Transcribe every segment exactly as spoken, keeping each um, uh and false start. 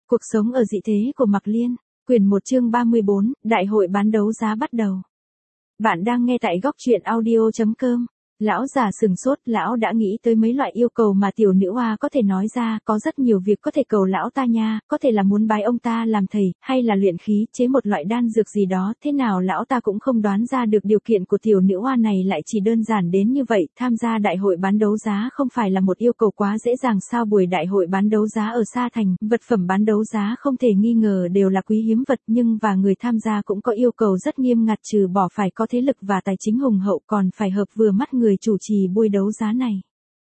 Cuộc sống ở dị thế của Mạc Liên, quyển một chương ba mươi bốn, đại hội bán đấu giá bắt đầu. Bạn đang nghe tại góc truyện audio chấm com. Lão già sừng sốt, lão đã nghĩ tới mấy loại yêu cầu mà tiểu nữ hoa có thể nói ra, có rất nhiều việc có thể cầu lão ta nha, có thể là muốn bái ông ta làm thầy, hay là luyện khí, chế một loại đan dược gì đó, thế nào lão ta cũng không đoán ra được điều kiện của tiểu nữ hoa này lại chỉ đơn giản đến như vậy, tham gia đại hội bán đấu giá không phải là một yêu cầu quá dễ dàng sao? Buổi đại hội bán đấu giá ở Sa Thành, vật phẩm bán đấu giá không thể nghi ngờ đều là quý hiếm vật, nhưng và người tham gia cũng có yêu cầu rất nghiêm ngặt, trừ bỏ phải có thế lực và tài chính hùng hậu còn phải hợp vừa mắt người chủ trì buổi đấu giá này.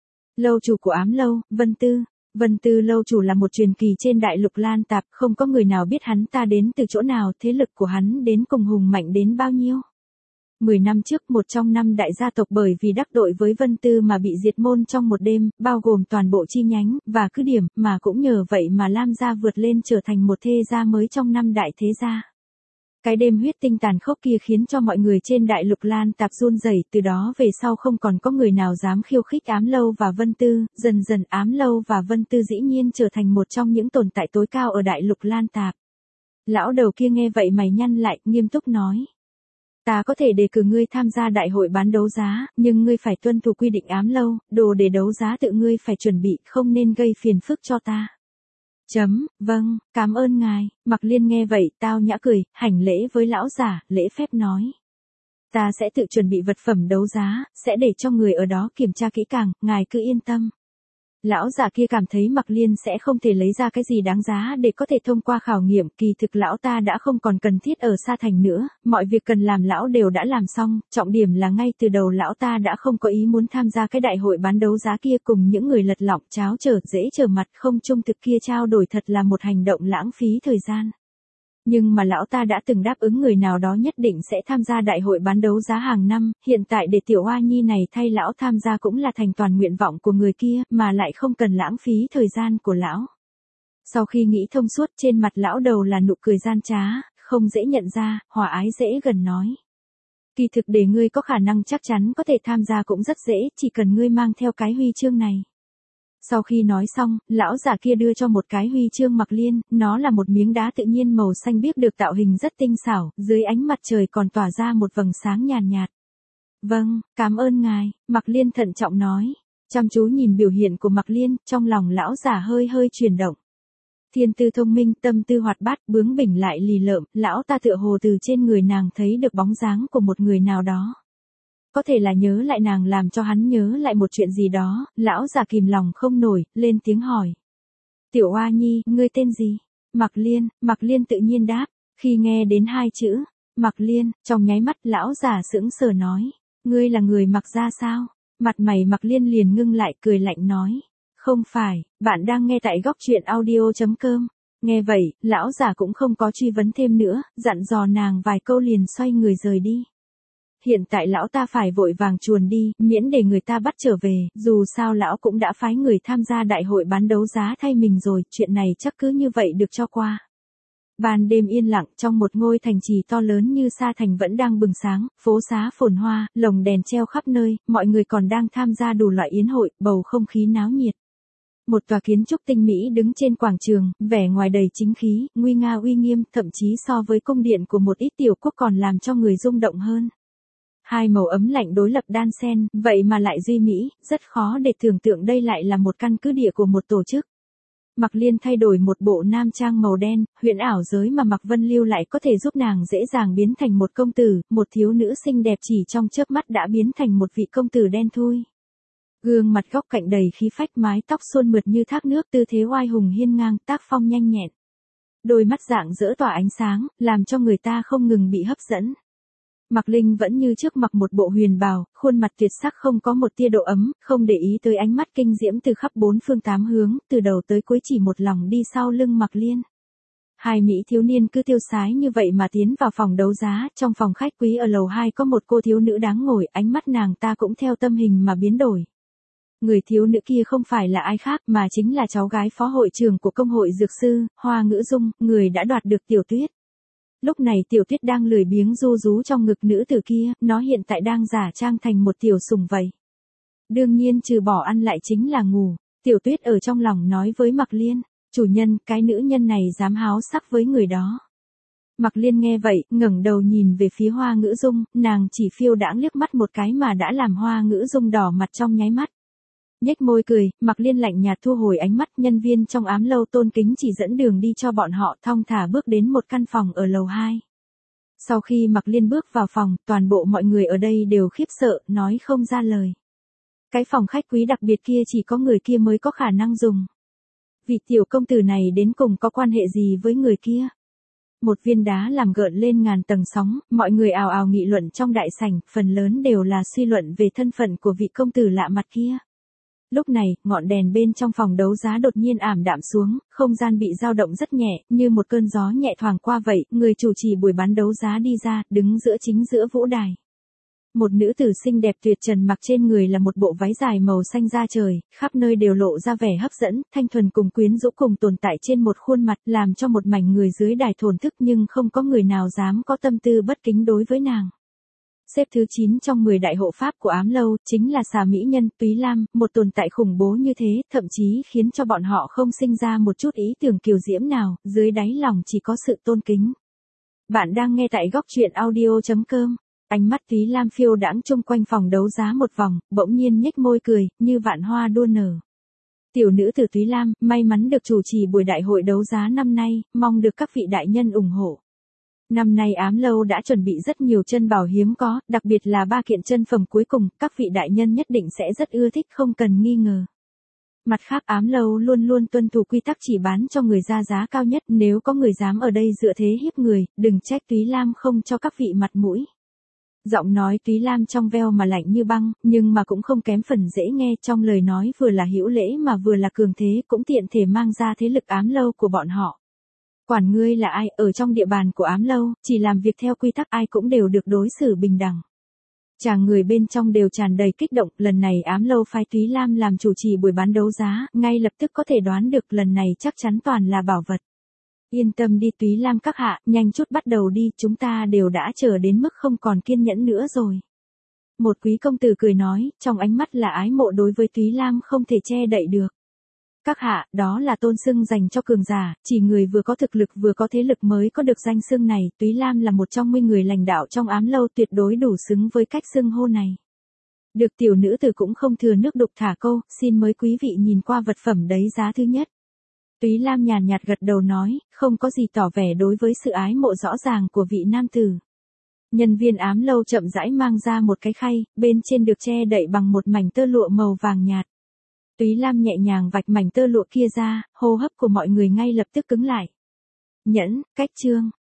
Lâu chủ của Ám Lâu, Vân Tư. Vân Tư lâu chủ là một truyền kỳ trên đại lục Lan Tạp, không có người nào biết hắn ta đến từ chỗ nào, thế lực của hắn đến cùng hùng mạnh đến bao nhiêu. Mười năm trước, một trong năm đại gia tộc bởi vì đắc tội với Vân Tư mà bị diệt môn trong một đêm, bao gồm toàn bộ chi nhánh và cứ điểm, mà cũng nhờ vậy mà Lam gia vượt lên trở thành một thế gia mới trong năm đại thế gia. Cái đêm huyết tinh tàn khốc kia khiến cho mọi người trên đại lục Lan Tạp run rẩy, từ đó về sau không còn có người nào dám khiêu khích Ám Lâu và Vân Tư, dần dần Ám Lâu và Vân Tư dĩ nhiên trở thành một trong những tồn tại tối cao ở đại lục Lan Tạp. Lão đầu kia nghe vậy mày nhăn lại, nghiêm túc nói. Ta có thể đề cử ngươi tham gia đại hội bán đấu giá, nhưng ngươi phải tuân thủ quy định Ám Lâu, đồ để đấu giá tự ngươi phải chuẩn bị, không nên gây phiền phức cho ta. Chấm, vâng, cảm ơn ngài. Mạc Liên nghe vậy, tao nhã cười, hành lễ với lão giả, lễ phép nói. Ta sẽ tự chuẩn bị vật phẩm đấu giá, sẽ để cho người ở đó kiểm tra kỹ càng, ngài cứ yên tâm. Lão giả kia cảm thấy Mạc Liên sẽ không thể lấy ra cái gì đáng giá để có thể thông qua khảo nghiệm, kỳ thực lão ta đã không còn cần thiết ở Sa Thành nữa, mọi việc cần làm lão đều đã làm xong, trọng điểm là ngay từ đầu lão ta đã không có ý muốn tham gia cái đại hội bán đấu giá kia cùng những người lật lọng cháo trở dễ trở mặt không trung thực kia trao đổi, thật là một hành động lãng phí thời gian. Nhưng mà lão ta đã từng đáp ứng người nào đó nhất định sẽ tham gia đại hội bán đấu giá hàng năm, hiện tại để tiểu oa nhi này thay lão tham gia cũng là thành toàn nguyện vọng của người kia, mà lại không cần lãng phí thời gian của lão. Sau khi nghĩ thông suốt, trên mặt lão đầu là nụ cười gian trá, không dễ nhận ra, hòa ái dễ gần nói. Kỳ thực để ngươi có khả năng chắc chắn có thể tham gia cũng rất dễ, chỉ cần ngươi mang theo cái huy chương này. Sau khi nói xong, lão giả kia đưa cho một cái huy chương Mạc Liên, nó là một miếng đá tự nhiên màu xanh biếc được tạo hình rất tinh xảo, dưới ánh mặt trời còn tỏa ra một vầng sáng nhàn nhạt, nhạt. Vâng, cảm ơn ngài, Mạc Liên thận trọng nói. Chăm chú nhìn biểu hiện của Mạc Liên, trong lòng lão giả hơi hơi chuyển động. Thiên tư thông minh, tâm tư hoạt bát, bướng bỉnh lại lì lợm, lão ta tựa hồ từ trên người nàng thấy được bóng dáng của một người nào đó. Có thể là nhớ lại nàng làm cho hắn nhớ lại một chuyện gì đó, lão già kìm lòng không nổi, lên tiếng hỏi. Tiểu oa nhi, ngươi tên gì? Mạc Liên. Mạc Liên tự nhiên đáp, khi nghe đến hai chữ, Mạc Liên, trong nháy mắt lão già sững sờ nói, ngươi là người Mạc gia sao? Mặt mày Mạc Liên liền ngưng lại, cười lạnh nói, không phải, bạn đang nghe tại góc truyện audio chấm com. Nghe vậy, lão già cũng không có truy vấn thêm nữa, dặn dò nàng vài câu liền xoay người rời đi. Hiện tại lão ta phải vội vàng chuồn đi, miễn để người ta bắt trở về, dù sao lão cũng đã phái người tham gia đại hội bán đấu giá thay mình rồi, chuyện này chắc cứ như vậy được cho qua. Ban đêm yên lặng, trong một ngôi thành trì to lớn như Sa Thành vẫn đang bừng sáng, phố xá phồn hoa, lồng đèn treo khắp nơi, mọi người còn đang tham gia đủ loại yến hội, bầu không khí náo nhiệt. Một tòa kiến trúc tinh mỹ đứng trên quảng trường, vẻ ngoài đầy chính khí, nguy nga uy nghiêm, thậm chí so với cung điện của một ít tiểu quốc còn làm cho người rung động hơn. Hai màu ấm lạnh đối lập đan xen, vậy mà lại duy mỹ, rất khó để tưởng tượng đây lại là một căn cứ địa của một tổ chức. Mạc Liên thay đổi một bộ nam trang màu đen, huyền ảo giới mà Mạc Vân lưu lại có thể giúp nàng dễ dàng biến thành một công tử, một thiếu nữ xinh đẹp chỉ trong chớp mắt đã biến thành một vị công tử đen thui. Gương mặt góc cạnh đầy khí phách, mái tóc suôn mượt như thác nước, tư thế oai hùng hiên ngang, tác phong nhanh nhẹn. Đôi mắt rạng rỡ tỏa ánh sáng, làm cho người ta không ngừng bị hấp dẫn. Mạc Linh vẫn như trước mặc một bộ huyền bào, khuôn mặt tuyệt sắc không có một tia độ ấm, không để ý tới ánh mắt kinh diễm từ khắp bốn phương tám hướng, từ đầu tới cuối chỉ một lòng đi sau lưng Mạc Liên. Hai mỹ thiếu niên cứ tiêu sái như vậy mà tiến vào phòng đấu giá, trong phòng khách quý ở lầu hai có một cô thiếu nữ đáng ngồi, ánh mắt nàng ta cũng theo tâm hình mà biến đổi. Người thiếu nữ kia không phải là ai khác mà chính là cháu gái phó hội trưởng của công hội dược sư, Hoa Ngữ Dung, người đã đoạt được Tiểu Tuyết. Lúc này Tiểu Tuyết đang lười biếng ru rú trong ngực nữ tử kia, nó hiện tại đang giả trang thành một tiểu sủng vậy. Đương nhiên trừ bỏ ăn lại chính là ngủ, Tiểu Tuyết ở trong lòng nói với Mạc Liên, Chủ nhân, cái nữ nhân này dám háo sắc với người đó. Mặc Liên nghe vậy, ngẩng đầu nhìn về phía Hoa Ngữ Dung, nàng chỉ phiêu đãng liếc mắt một cái mà đã làm Hoa Ngữ Dung đỏ mặt trong nháy mắt. Nhếch môi cười, Mặc Liên lạnh nhạt thu hồi ánh mắt, nhân viên trong ám lâu tôn kính chỉ dẫn đường đi cho bọn họ, thong thả bước đến một căn phòng ở lầu hai. Sau khi Mặc Liên bước vào phòng, toàn bộ mọi người ở đây đều khiếp sợ, nói không ra lời. Cái phòng khách quý đặc biệt kia chỉ có người kia mới có khả năng dùng. Vị tiểu công tử này đến cùng có quan hệ gì với người kia? Một viên đá làm gợn lên ngàn tầng sóng, mọi người ào ào nghị luận trong đại sảnh, phần lớn đều là suy luận về thân phận của vị công tử lạ mặt kia. Lúc này, ngọn đèn bên trong phòng đấu giá đột nhiên ảm đạm xuống, không gian bị dao động rất nhẹ, như một cơn gió nhẹ thoảng qua vậy, người chủ trì buổi bán đấu giá đi ra, đứng giữa chính giữa vũ đài. Một nữ tử xinh đẹp tuyệt trần mặc trên người là một bộ váy dài màu xanh da trời, khắp nơi đều lộ ra vẻ hấp dẫn, thanh thuần cùng quyến rũ cùng tồn tại trên một khuôn mặt, làm cho một mảnh người dưới đài thổn thức nhưng không có người nào dám có tâm tư bất kính đối với nàng. Xếp thứ chín trong mười đại hộ pháp của ám lâu, chính là xà mỹ nhân Túy Lam, một tồn tại khủng bố như thế, thậm chí khiến cho bọn họ không sinh ra một chút ý tưởng kiều diễm nào, dưới đáy lòng chỉ có sự tôn kính. Bạn đang nghe tại góc truyện audio chấm com. Ánh mắt Túy Lam phiêu đãng chung quanh phòng đấu giá một vòng, bỗng nhiên nhếch môi cười, như vạn hoa đua nở. Tiểu nữ tử Túy Lam, may mắn được chủ trì buổi đại hội đấu giá năm nay, mong được các vị đại nhân ủng hộ. Năm nay ám lâu đã chuẩn bị rất nhiều chân bảo hiếm có, đặc biệt là ba kiện chân phẩm cuối cùng, các vị đại nhân nhất định sẽ rất ưa thích không cần nghi ngờ. Mặt khác ám lâu luôn luôn tuân thủ quy tắc chỉ bán cho người ra giá cao nhất, nếu có người dám ở đây dựa thế hiếp người, đừng trách Túy Lam không cho các vị mặt mũi. Giọng nói Túy Lam trong veo mà lạnh như băng, nhưng mà cũng không kém phần dễ nghe, trong lời nói vừa là hữu lễ mà vừa là cường thế, cũng tiện thể mang ra thế lực ám lâu của bọn họ. Quản ngươi là ai, ở trong địa bàn của ám lâu, chỉ làm việc theo quy tắc ai cũng đều được đối xử bình đẳng. Chàng người bên trong đều tràn đầy kích động, lần này ám lâu phái Túy Lam làm chủ trì buổi bán đấu giá, ngay lập tức có thể đoán được lần này chắc chắn toàn là bảo vật. Yên tâm đi Túy Lam các hạ, nhanh chút bắt đầu đi, chúng ta đều đã chờ đến mức không còn kiên nhẫn nữa rồi. Một quý công tử cười nói, trong ánh mắt là ái mộ đối với Túy Lam không thể che đậy được. Các hạ, đó là tôn xưng dành cho cường giả, chỉ người vừa có thực lực vừa có thế lực mới có được danh xưng này, Túy Lam là một trong mươi người lãnh đạo trong ám lâu tuyệt đối đủ xứng với cách xưng hô này. Được tiểu nữ tử cũng không thừa nước đục thả câu, xin mời quý vị nhìn qua vật phẩm đấy giá thứ nhất. Túy Lam nhàn nhạt gật đầu nói, không có gì tỏ vẻ đối với sự ái mộ rõ ràng của vị nam tử. Nhân viên ám lâu chậm rãi mang ra một cái khay, bên trên được che đậy bằng một mảnh tơ lụa màu vàng nhạt. Túy Lam nhẹ nhàng vạch mảnh tơ lụa kia ra, hô hấp của mọi người ngay lập tức cứng lại. Nhẫn, cách chương,